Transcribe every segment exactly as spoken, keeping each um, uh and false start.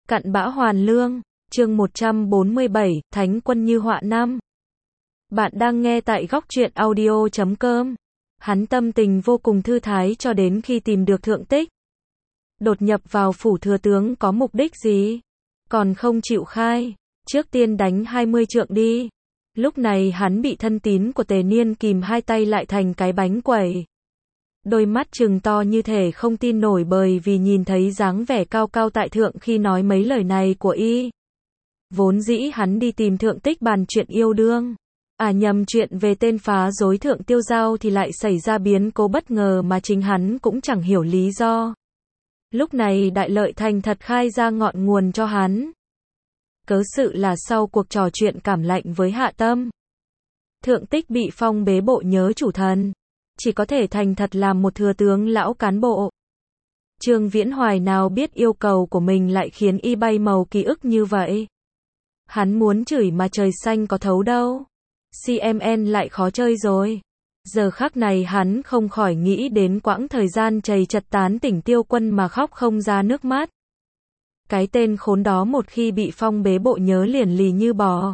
Cặn bã hoàn lương, chương một trăm bốn mươi bảy, Thánh quân như họa năm. Bạn đang nghe tại góc truyện audio chấm com. Hắn tâm tình vô cùng thư thái cho đến khi tìm được thượng tích. Đột nhập vào phủ thừa tướng có mục đích gì? Còn không chịu khai. Trước tiên đánh hai mươi trượng đi. Lúc này hắn bị thân tín của Tề Niên kìm hai tay lại thành cái bánh quẩy. Đôi mắt trừng to như thể không tin nổi bởi vì nhìn thấy dáng vẻ cao cao tại thượng khi nói mấy lời này của y. Vốn dĩ hắn đi tìm thượng tích bàn chuyện yêu đương. À nhầm, chuyện về tên phá rối thượng tiêu giao thì lại xảy ra biến cố bất ngờ mà chính hắn cũng chẳng hiểu lý do. Lúc này Đại Lợi thành thật khai ra ngọn nguồn cho hắn. Cớ sự là sau cuộc trò chuyện cảm lạnh với Hạ Tâm, thượng tích bị phong bế bộ nhớ chủ thần, chỉ có thể thành thật làm một thừa tướng lão cán bộ. Trương Viễn Hoài nào biết yêu cầu của mình lại khiến y bay màu ký ức như vậy. Hắn muốn chửi mà trời xanh có thấu đâu. xê em en lại khó chơi rồi. Giờ khắc này hắn không khỏi nghĩ đến quãng thời gian chầy chật tán tỉnh Tiêu Quân mà khóc không ra nước mắt. Cái tên khốn đó một khi bị phong bế bộ nhớ liền lì như bò.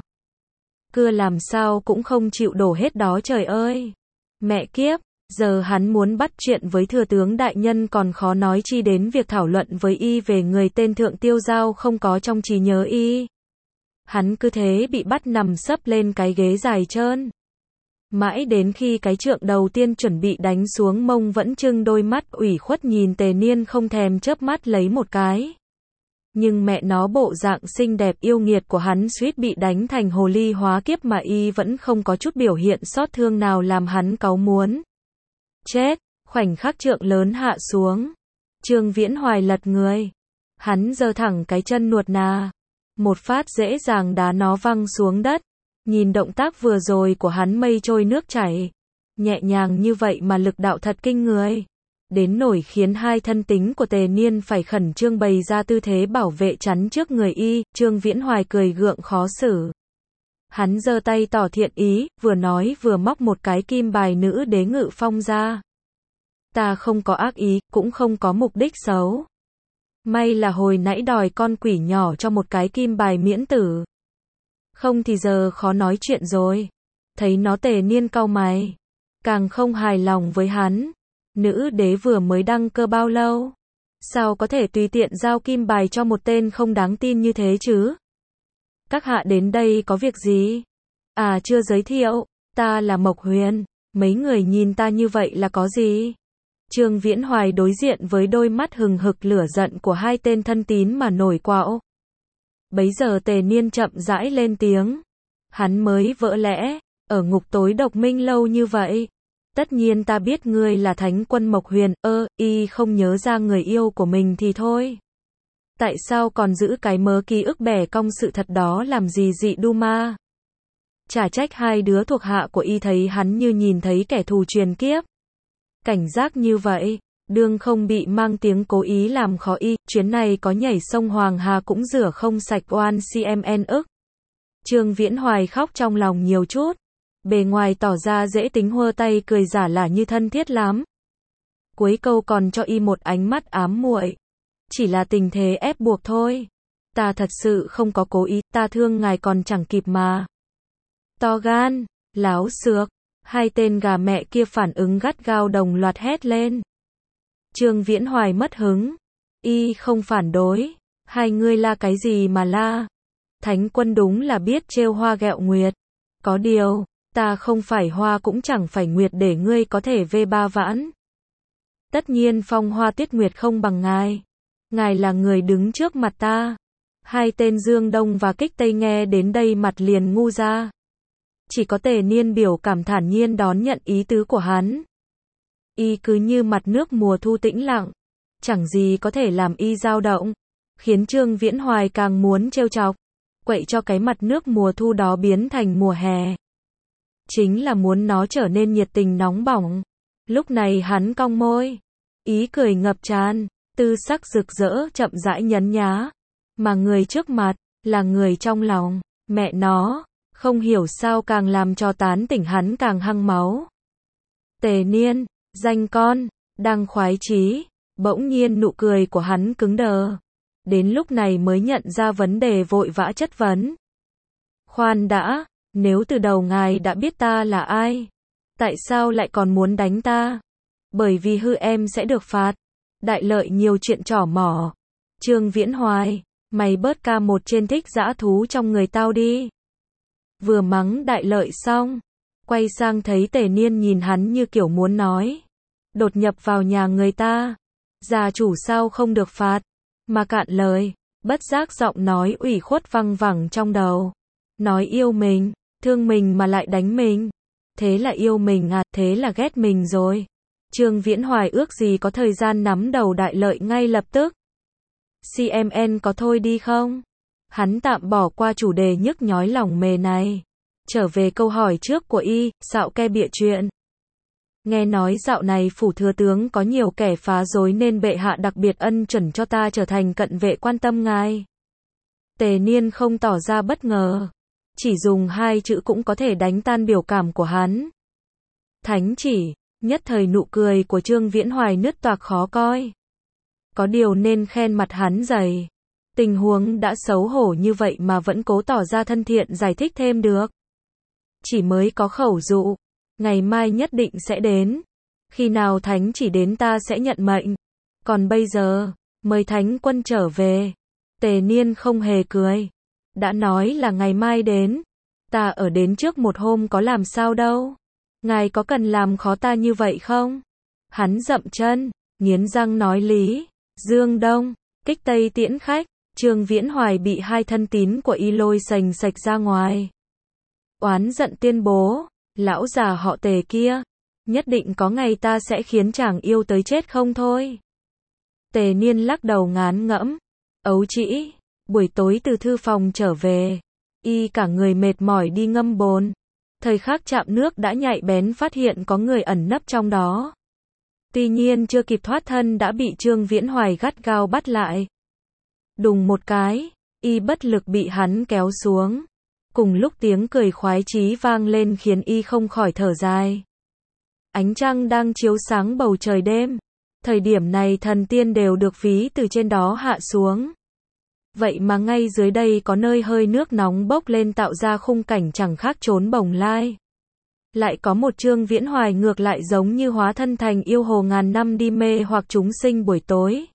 Cưa làm sao cũng không chịu đổ hết đó trời ơi. Mẹ kiếp, giờ hắn muốn bắt chuyện với thừa tướng đại nhân còn khó nói chi đến việc thảo luận với y về người tên thượng tiêu giao không có trong trí nhớ y. Hắn cứ thế bị bắt nằm sấp lên cái ghế dài trơn. Mãi đến khi cái trượng đầu tiên chuẩn bị đánh xuống mông vẫn trưng đôi mắt ủy khuất nhìn Tề Niên không thèm chớp mắt lấy một cái. Nhưng mẹ nó bộ dạng xinh đẹp yêu nghiệt của hắn suýt bị đánh thành hồ ly hóa kiếp mà y vẫn không có chút biểu hiện xót thương nào làm hắn cáu muốn. Chết, khoảnh khắc trượng lớn hạ xuống. Trương Viễn Hoài lật người. Hắn giơ thẳng cái chân nuột nà. Một phát dễ dàng đá nó văng xuống đất. Nhìn động tác vừa rồi của hắn mây trôi nước chảy. Nhẹ nhàng như vậy mà lực đạo thật kinh người. Đến nổi khiến hai thân tính của Tề Niên phải khẩn trương bày ra tư thế bảo vệ chắn trước người y. Trương Viễn Hoài cười gượng khó xử. Hắn giơ tay tỏ thiện ý, vừa nói vừa móc một cái kim bài nữ đế ngự phong ra. Ta không có ác ý, cũng không có mục đích xấu. May là hồi nãy đòi con quỷ nhỏ cho một cái kim bài miễn tử. Không thì giờ khó nói chuyện rồi. Thấy nó Tề Niên cau mày. Càng không hài lòng với hắn. Nữ đế vừa mới đăng cơ bao lâu? Sao có thể tùy tiện giao kim bài cho một tên không đáng tin như thế chứ? Các hạ đến đây có việc gì? À chưa giới thiệu, ta là Mộc Huyền, mấy người nhìn ta như vậy là có gì? Trương Viễn Hoài đối diện với đôi mắt hừng hực lửa giận của hai tên thân tín mà nổi quạo. Bấy giờ Tề Niên chậm rãi lên tiếng. Hắn mới vỡ lẽ, ở ngục tối độc minh lâu như vậy. Tất nhiên ta biết ngươi là Thánh quân Mộc Huyền, ơ, y không nhớ ra người yêu của mình thì thôi. Tại sao còn giữ cái mớ ký ức bẻ cong sự thật đó làm gì dị đu ma? Chả trách hai đứa thuộc hạ của y thấy hắn như nhìn thấy kẻ thù truyền kiếp. Cảnh giác như vậy, đương không bị mang tiếng cố ý làm khó y, chuyến này có nhảy sông Hoàng Hà cũng rửa không sạch oan xê em en ức. Trương Viễn Hoài khóc trong lòng nhiều chút. Bề ngoài tỏ ra dễ tính hơ tay cười giả lả như thân thiết lắm. Cuối câu còn cho y một ánh mắt ám muội. Chỉ là tình thế ép buộc thôi. Ta thật sự không có cố ý, ta thương ngài còn chẳng kịp mà. To gan, láo xược, hai tên gà mẹ kia phản ứng gắt gao đồng loạt hét lên. Trương Viễn Hoài mất hứng. Y không phản đối. Hai ngươi la cái gì mà la? Thánh quân đúng là biết trêu hoa ghẹo nguyệt. Có điều, ta không phải hoa cũng chẳng phải nguyệt để ngươi có thể vê ba vãn. Tất nhiên phong hoa tuyết nguyệt không bằng ngài. Ngài là người đứng trước mặt ta. Hai tên Dương Đông và Kích Tây nghe đến đây mặt liền ngu ra. Chỉ có Tề Niên biểu cảm thản nhiên đón nhận ý tứ của hắn. Y cứ như mặt nước mùa thu tĩnh lặng. Chẳng gì có thể làm y dao động. Khiến Trương Viễn Hoài càng muốn trêu chọc. Quậy cho cái mặt nước mùa thu đó biến thành mùa hè. Chính là muốn nó trở nên nhiệt tình nóng bỏng. Lúc này hắn cong môi. Ý cười ngập tràn. Tư sắc rực rỡ chậm rãi nhấn nhá. Mà người trước mặt, là người trong lòng. Mẹ nó, không hiểu sao càng làm cho tán tỉnh hắn càng hăng máu. Tề Niên, danh con, đang khoái chí. Bỗng nhiên nụ cười của hắn cứng đờ. đến lúc này mới nhận ra vấn đề vội vã chất vấn. Khoan đã, nếu từ đầu ngài đã biết ta là ai, tại sao lại còn muốn đánh ta? Bởi vì hư em sẽ được phạt. Đại Lợi nhiều chuyện trỏ mỏ. Trương Viễn Hoài, mày bớt ca một trên thích dã thú trong người tao đi. Vừa mắng Đại Lợi xong, quay sang thấy Tề Niên nhìn hắn như kiểu muốn nói. Đột nhập vào nhà người ta. Gia chủ sao không được phạt, mà cạn lời, bất giác giọng nói ủy khuất văng vẳng trong đầu. Nói yêu mình, thương mình mà lại đánh mình. Thế là yêu mình à, thế là ghét mình rồi. Trương Viễn Hoài ước gì có thời gian nắm đầu Đại Lợi ngay lập tức. xê em en có thôi đi không? Hắn tạm bỏ qua chủ đề nhức nhói lòng mề này. Trở về câu hỏi trước của y, xạo ke bịa chuyện. Nghe nói dạo này phủ thừa tướng có nhiều kẻ phá rối nên bệ hạ đặc biệt ân chuẩn cho ta trở thành cận vệ quan tâm ngài. Tề Niên không tỏ ra bất ngờ. Chỉ dùng hai chữ cũng có thể đánh tan biểu cảm của hắn. Thánh chỉ, nhất thời nụ cười của Trương Viễn Hoài nứt toạc khó coi. Có điều nên khen mặt hắn dày. Tình huống đã xấu hổ như vậy mà vẫn cố tỏ ra thân thiện giải thích thêm được. Chỉ mới có khẩu dụ, ngày mai nhất định sẽ đến. Khi nào thánh chỉ đến ta sẽ nhận mệnh. Còn bây giờ, mời thánh quân trở về. Tề Niên không hề cười. Đã nói là ngày mai đến. Ta ở đến trước một hôm có làm sao đâu. Ngài có cần làm khó ta như vậy không? Hắn dậm chân, nghiến răng nói lý. Dương Đông, kích Tây tiễn khách. Trương Viễn Hoài bị hai thân tín của y lôi sành sạch ra ngoài. Oán giận tuyên bố, lão già họ Tề kia, nhất định có ngày ta sẽ khiến chàng yêu tới chết không thôi. Tề Niên lắc đầu ngán ngẫm. Ấu trĩ, buổi tối từ thư phòng trở về, y cả người mệt mỏi đi ngâm bồn. Thời khắc chạm nước đã nhạy bén phát hiện có người ẩn nấp trong đó. Tuy nhiên chưa kịp thoát thân đã bị Trương Viễn Hoài gắt gao bắt lại. Đùng một cái, y bất lực bị hắn kéo xuống. Cùng lúc tiếng cười khoái chí vang lên khiến y không khỏi thở dài. Ánh trăng đang chiếu sáng bầu trời đêm. Thời điểm này thần tiên đều được ví từ trên đó hạ xuống. Vậy mà ngay dưới đây có nơi hơi nước nóng bốc lên tạo ra khung cảnh chẳng khác trốn bồng lai. Lại có một Trương Viễn Hoài ngược lại giống như hóa thân thành yêu hồ ngàn năm đi mê hoặc chúng sinh buổi tối.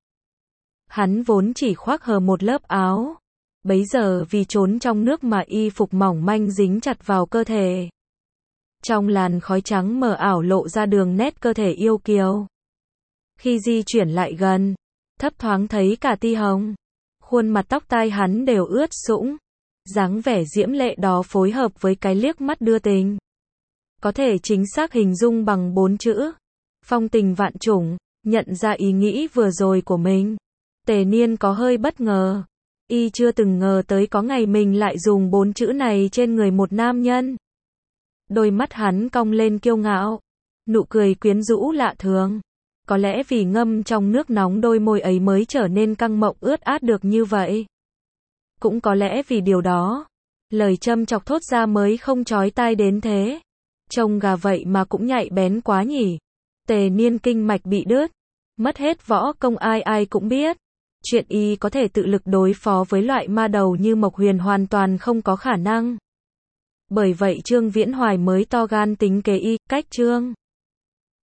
Hắn vốn chỉ khoác hờ một lớp áo. Bấy giờ vì trốn trong nước mà y phục mỏng manh dính chặt vào cơ thể. Trong làn khói trắng mờ ảo lộ ra đường nét cơ thể yêu kiều. Khi di chuyển lại gần, thấp thoáng thấy cả ti hồng. Khuôn mặt tóc tai hắn đều ướt sũng. Dáng vẻ diễm lệ đó phối hợp với cái liếc mắt đưa tình. Có thể chính xác hình dung bằng bốn chữ. Phong tình vạn chủng, nhận ra ý nghĩ vừa rồi của mình. Tề Niên có hơi bất ngờ. Y chưa từng ngờ tới có ngày mình lại dùng bốn chữ này trên người một nam nhân. Đôi mắt hắn cong lên kiêu ngạo. Nụ cười quyến rũ lạ thường. Có lẽ vì ngâm trong nước nóng đôi môi ấy mới trở nên căng mọng ướt át được như vậy. Cũng có lẽ vì điều đó, lời châm chọc thốt ra mới không chói tai đến thế. Trông gà vậy mà cũng nhạy bén quá nhỉ. Tề Niên kinh mạch bị đứt. Mất hết võ công ai ai cũng biết. Chuyện y có thể tự lực đối phó với loại ma đầu như Mộc Huyền hoàn toàn không có khả năng. Bởi vậy Trương Viễn Hoài mới to gan tính kế y, cách Trương